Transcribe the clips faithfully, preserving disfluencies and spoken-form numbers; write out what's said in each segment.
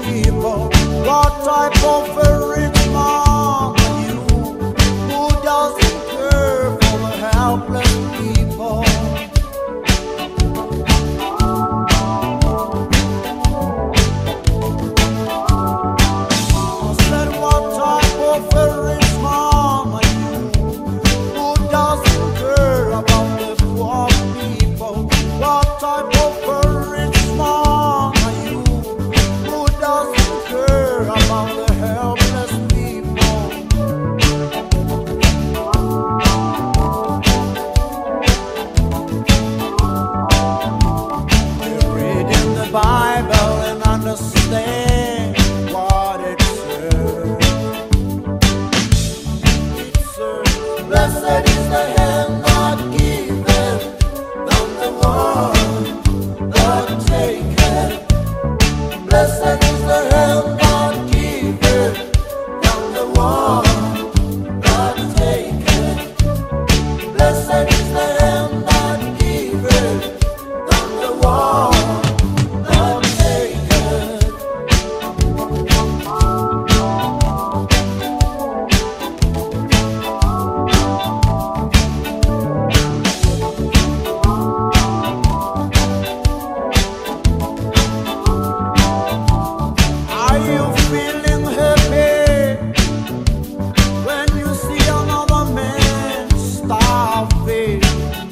people. What type of a rich man are you who doesn't care for the helpless people? I said, what type of a rich man are you who doesn't care about the poor people? What type of a rich man are you who doesn't care about the helpless people? You read in the Bible and understand what it says. It says, blessed is the hand that giveth, than the one that taketh. Blessed is the hand that giveth, than the one that taketh. Blessed is the hand that giveth, than the one that taketh. Are you feeling happy when you see another man starving?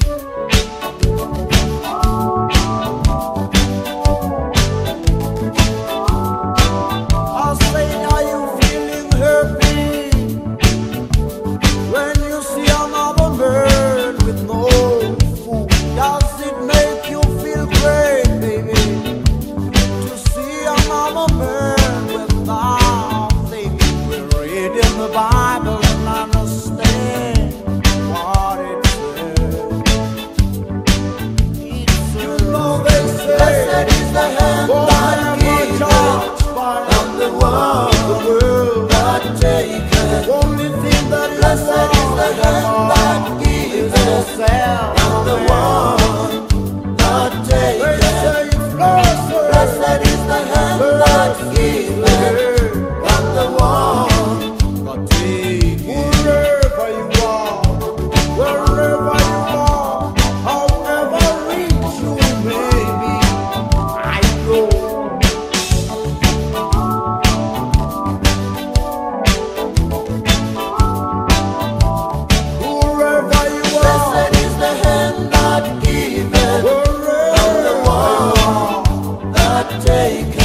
I say, are you feeling happy when you see another man with no food? Does it make you feel great, baby, to see another man with nothing? We read in the Bible and understand what it says. It says, you know they say, blessed is the hand that giveth, and the one that taketh. Only thing that is blessed is the hand that giveth, and the one that taketh. Blessed is the hand that giveth, and the one that taketh. Wherever you are, wherever you are, however rich you may be, I know. Wherever you are, blessed is the hand that giveth, and the one that taketh.